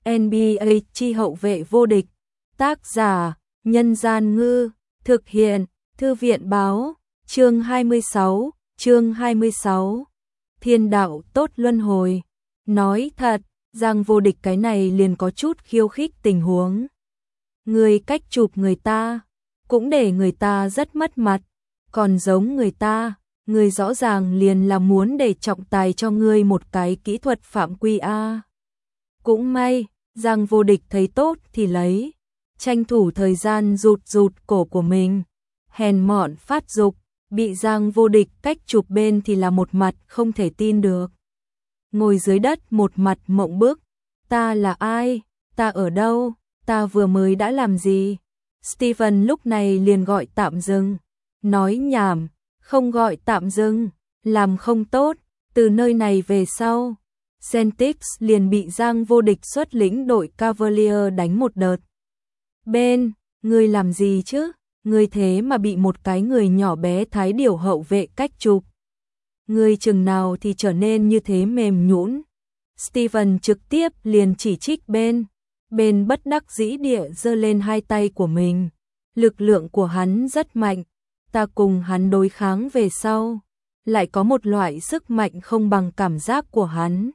NBA chi hậu vệ vô địch. Tác giả: Nhân Gian Ngư. Thực hiện: Thư viện Báo. Chương 26. Thiên đạo tốt luân hồi. Nói thật, Giang Vô Địch cái này liền có chút khiêu khích tình huống. Người cách chụp người ta, cũng để người ta rất mất mặt, còn giống người ta, người rõ ràng liền là muốn để trọng tài cho ngươi một cái kỹ thuật phạm quy a. Cũng may, Giang Vô Địch thấy tốt thì lấy, tranh thủ thời gian rụt cổ của mình, hèn mọn phát dục, bị Giang Vô Địch cách chụp bên thì là một mặt không thể tin được. Ngồi dưới đất một mặt mộng bức, ta là ai, ta ở đâu, ta vừa mới đã làm gì? Steven lúc này liền gọi tạm dừng, nói nhảm, không gọi tạm dừng, làm không tốt, từ nơi này về sau. Celtics liền bị Giang Vô Địch xuất lĩnh đội Cavalier đánh một đợt. Bên, ngươi làm gì chứ? Ngươi thế mà bị một cái người nhỏ bé thái điểu hậu vệ cách chụp. Ngươi chừng nào thì trở nên như thế mềm nhũn. Steven trực tiếp liền chỉ trích bên bất đắc dĩ địa giơ lên hai tay của mình. Lực lượng của hắn rất mạnh, ta cùng hắn đối kháng về sau, lại có một loại sức mạnh không bằng cảm giác của hắn.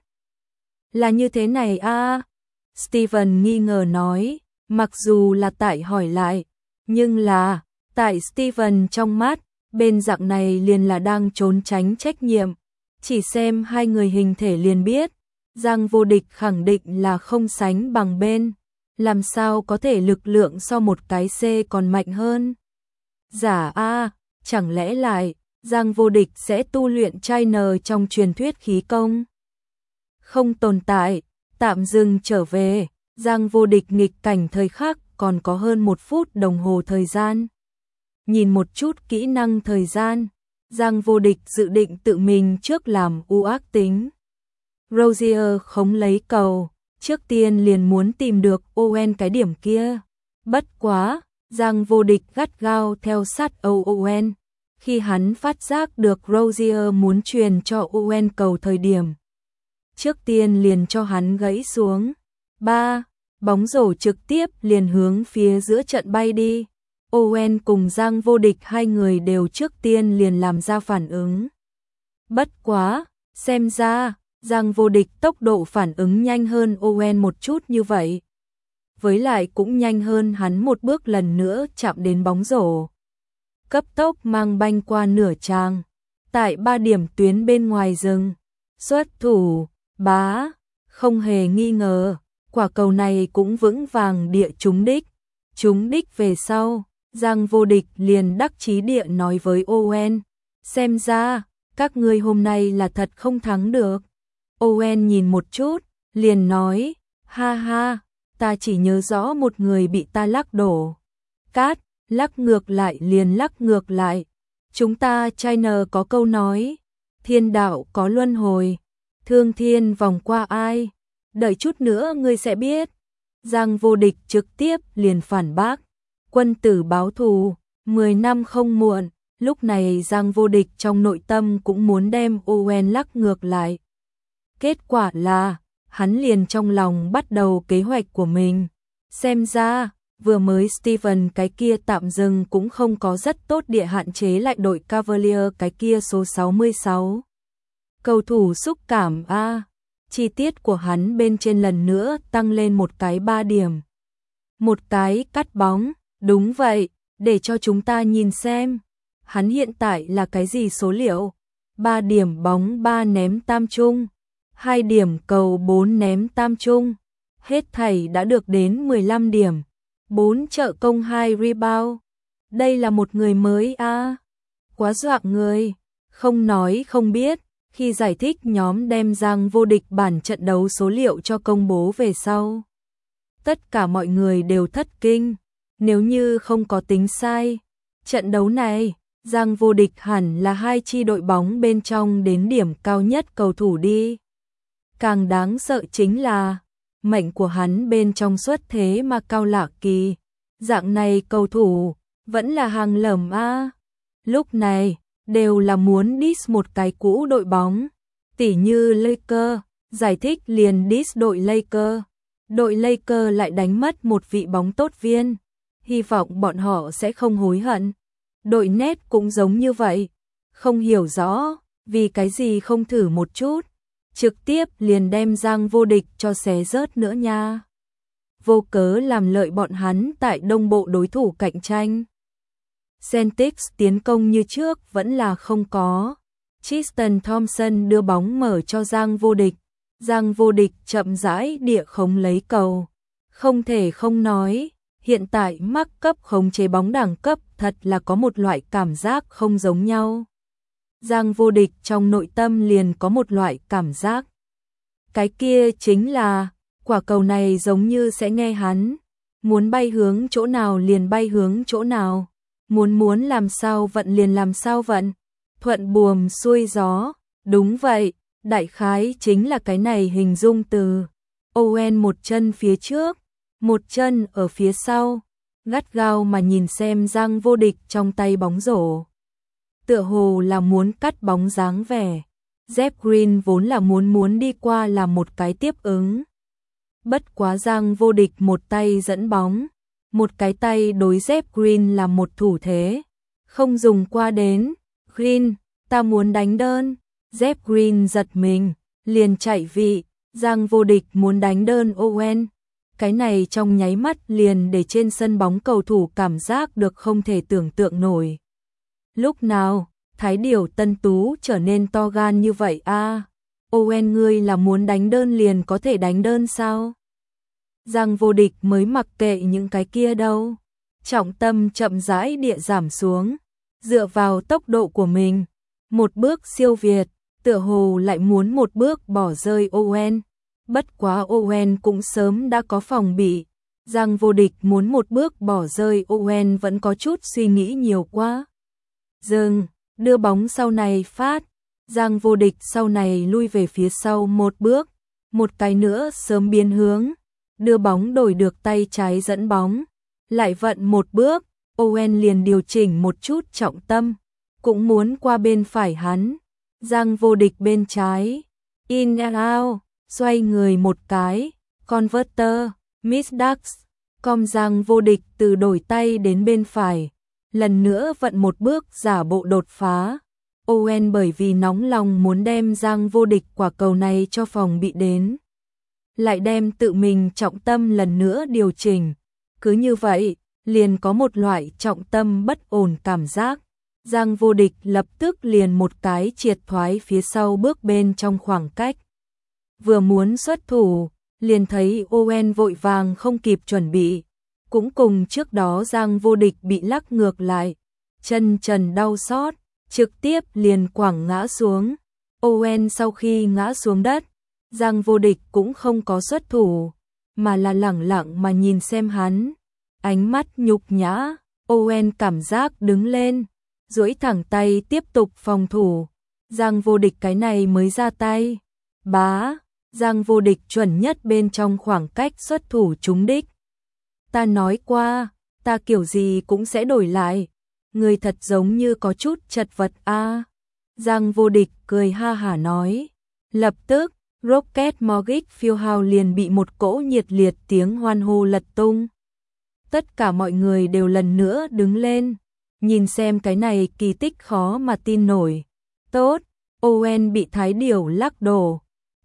Là như thế này a? Steven nghi ngờ nói, mặc dù là tại hỏi lại, nhưng là, tại Steven trong mắt, bên dạng này liền là đang trốn tránh trách nhiệm. Chỉ xem hai người hình thể liền biết, Giang Vô Địch khẳng định là không sánh bằng bên, làm sao có thể lực lượng so một cái C còn mạnh hơn. Giả a, chẳng lẽ lại, Giang Vô Địch sẽ tu luyện trainer trong truyền thuyết khí công? Không tồn tại, tạm dừng trở về, Giang Vô Địch nghịch cảnh thời khắc còn có hơn 1 phút đồng hồ thời gian. Nhìn một chút kỹ năng thời gian, Giang Vô Địch dự định tự mình trước làm ác tính. Rozier không lấy cầu, trước tiên liền muốn tìm được Owen cái điểm kia. Bất quá, Giang Vô Địch gắt gao theo sát Owen. Khi hắn phát giác được Rozier muốn truyền cho Owen cầu thời điểm, trước tiên liền cho hắn gãy xuống. 3. Bóng rổ trực tiếp liền hướng phía giữa trận bay đi. Owen cùng Giang Vô Địch hai người đều trước tiên liền làm ra phản ứng. Bất quá, xem ra, Giang Vô Địch tốc độ phản ứng nhanh hơn Owen một chút như vậy. Với lại cũng nhanh hơn hắn một bước lần nữa chạm đến bóng rổ. Cấp tốc mang banh qua nửa tràng. Tại 3 điểm tuyến bên ngoài rừng. Xuất thủ, bá, không hề nghi ngờ. Quả cầu này cũng vững vàng địa trúng đích. Trúng đích về sau, Giang Vô Địch liền đắc chí địa nói với Owen. Xem ra, các ngươi hôm nay là thật không thắng được. Owen nhìn một chút, liền nói, ha ha, ta chỉ nhớ rõ một người bị ta lắc đổ. Cát, lắc ngược lại liền lắc ngược lại. Chúng ta China có câu nói, thiên đạo có luân hồi, thương thiên vòng qua ai. Đợi chút nữa ngươi sẽ biết. Giang Vô Địch trực tiếp liền phản bác. Quân tử báo thù, 10 năm không muộn. Lúc này Giang Vô Địch trong nội tâm cũng muốn đem Owen lắc ngược lại. Kết quả là, hắn liền trong lòng bắt đầu kế hoạch của mình. Xem ra, vừa mới Steven cái kia tạm dừng cũng không có rất tốt địa hạn chế lại đội Cavalier cái kia số 66. Cầu thủ xúc cảm a, chi tiết của hắn bên trên lần nữa tăng lên một cái 3 điểm. Một cái cắt bóng, đúng vậy, để cho chúng ta nhìn xem. Hắn hiện tại là cái gì số liệu? 3 điểm bóng 3 ném tam trung, 2 điểm cầu 4 ném tam trung. Hết thảy đã được đến 15 điểm, 4 trợ công 2 rebound. Đây là một người mới a, quá dọa người, không nói không biết. Khi giải thích nhóm đem Giang Vô Địch bản trận đấu số liệu cho công bố về sau, tất cả mọi người đều thất kinh. Nếu như không có tính sai, trận đấu này, Giang Vô Địch hẳn là 2 chi đội bóng bên trong đến điểm cao nhất cầu thủ đi. Càng đáng sợ chính là, mệnh của hắn bên trong xuất thế mà cao lạ kỳ. Dạng này cầu thủ, vẫn là hàng lởm a. Lúc này, đều là muốn diss một cái cũ đội bóng. Tỉ như Lakers, giải thích liền diss đội Lakers. đội Lakers lại đánh mất một vị bóng tốt viên. Hy vọng bọn họ sẽ không hối hận. Đội Nets cũng giống như vậy. Không hiểu rõ, vì cái gì không thử một chút. Trực tiếp liền đem Giang vô địch cho xé rớt nữa nha. Vô cớ làm lợi bọn hắn tại đông bộ đối thủ cạnh tranh. Celtics tiến công như trước vẫn là không có. Tristan Thompson đưa bóng mở cho Giang vô địch. Giang vô địch chậm rãi địa khống lấy cầu. Không thể không nói, hiện tại mắc cấp khống chế bóng đẳng cấp thật là có một loại cảm giác không giống nhau. Giang vô địch trong nội tâm liền có một loại cảm giác. Cái kia chính là, quả cầu này giống như sẽ nghe hắn. Muốn bay hướng chỗ nào liền bay hướng chỗ nào. Muốn làm sao vận liền làm sao vận. Thuận buồm xuôi gió. Đúng vậy, đại khái chính là cái này hình dung từ. Owen một chân phía trước, một chân ở phía sau. Gắt gao mà nhìn xem Giang vô địch trong tay bóng rổ. Tựa hồ là muốn cắt bóng dáng vẻ. Jeff Green vốn là muốn đi qua làm một cái tiếp ứng. Bất quá Giang vô địch một tay dẫn bóng, một cái tay đối Jeff Green làm một thủ thế. Không dùng qua đến, Green, ta muốn đánh đơn. Jeff Green giật mình, liền chạy vị, Giang vô địch muốn đánh đơn Owen. Cái này trong nháy mắt liền để trên sân bóng cầu thủ cảm giác được không thể tưởng tượng nổi. Lúc nào, Thái Điểu Tân Tú trở nên to gan như vậy a? Owen ngươi là muốn đánh đơn liền có thể đánh đơn sao? Giang vô địch mới mặc kệ những cái kia đâu. Trọng tâm chậm rãi địa giảm xuống, dựa vào tốc độ của mình, một bước siêu việt, tựa hồ lại muốn một bước bỏ rơi Owen. Bất quá Owen cũng sớm đã có phòng bị. Giang vô địch muốn một bước bỏ rơi Owen vẫn có chút suy nghĩ nhiều quá. Dừng, đưa bóng sau này phát. Giang vô địch sau này lui về phía sau một bước. Một cái nữa sớm biến hướng. Đưa bóng đổi được tay trái dẫn bóng. Lại vận một bước. Owen liền điều chỉnh một chút trọng tâm. Cũng muốn qua bên phải hắn. Giang vô địch bên trái. In and out. Xoay người một cái. Converter. Miss Ducks. Com Giang vô địch từ đổi tay đến bên phải. Lần nữa vận một bước giả bộ đột phá. Owen bởi vì nóng lòng muốn đem Giang vô địch quả cầu này cho phòng bị đến. Lại đem tự mình trọng tâm lần nữa điều chỉnh. Cứ như vậy, liền có một loại trọng tâm bất ổn cảm giác. Giang vô địch lập tức liền một cái triệt thoái phía sau bước bên trong khoảng cách. Vừa muốn xuất thủ, liền thấy Owen vội vàng không kịp chuẩn bị. Cũng cùng trước đó Giang vô địch bị lắc ngược lại. Chân trần đau xót, trực tiếp liền quẳng ngã xuống. Owen sau khi ngã xuống đất, Giang vô địch cũng không có xuất thủ, mà là lẳng lặng mà nhìn xem hắn. Ánh mắt nhục nhã, Owen cảm giác đứng lên, duỗi thẳng tay tiếp tục phòng thủ. Giang vô địch cái này mới ra tay. Bá, Giang vô địch chuẩn nhất bên trong khoảng cách xuất thủ trúng đích. Ta nói qua, ta kiểu gì cũng sẽ đổi lại. Người thật giống như có chút chật vật a. Giang vô địch cười ha hả nói. Lập tức, Rocket Mortgage Fieldhouse liền bị một cỗ nhiệt liệt tiếng hoan hô lật tung. Tất cả mọi người đều lần nữa đứng lên, nhìn xem cái này kỳ tích khó mà tin nổi. Tốt, Owen bị Thái Điểu lắc đổ.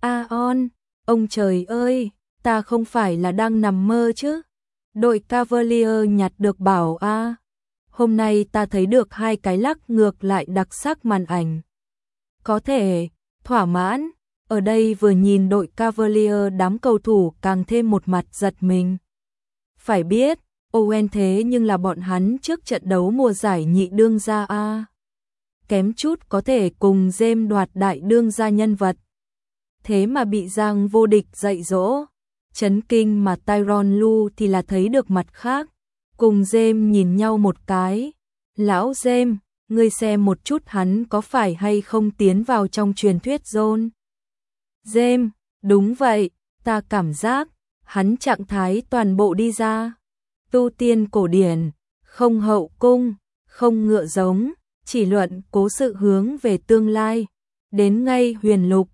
On, ông trời ơi, ta không phải là đang nằm mơ chứ? Đội Cavalier nhặt được bảo a. Hôm nay ta thấy được hai cái lắc ngược lại đặc sắc màn ảnh. Có thể, thỏa mãn, ở đây vừa nhìn đội Cavalier đám cầu thủ càng thêm một mặt giật mình. Phải biết, Owen thế nhưng là bọn hắn trước trận đấu mùa giải nhị đương gia a. Kém chút có thể cùng James đoạt đại đương gia nhân vật. Thế mà bị Giang vô địch dạy dỗ. Chấn kinh mà Tyronn Lue thì là thấy được mặt khác. Cùng James nhìn nhau một cái. Lão James, ngươi xem một chút hắn có phải hay không tiến vào trong truyền thuyết zone. James, đúng vậy, ta cảm giác, hắn trạng thái toàn bộ đi ra. Tu tiên cổ điển, không hậu cung, không ngựa giống, chỉ luận cố sự hướng về tương lai. Đến ngay huyền lục,